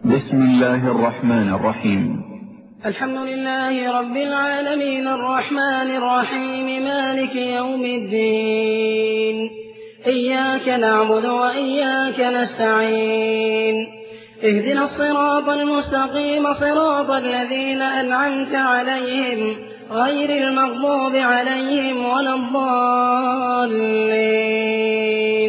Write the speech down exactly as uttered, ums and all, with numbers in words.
بسم الله الرحمن الرحيم. الحمد لله رب العالمين الرحمن الرحيم مالك يوم الدين. إياك نعبد وإياك نستعين. اهدنا الصراط المستقيم صراط الذين أنعمت عليهم غير المغضوب عليهم ولا الضالين.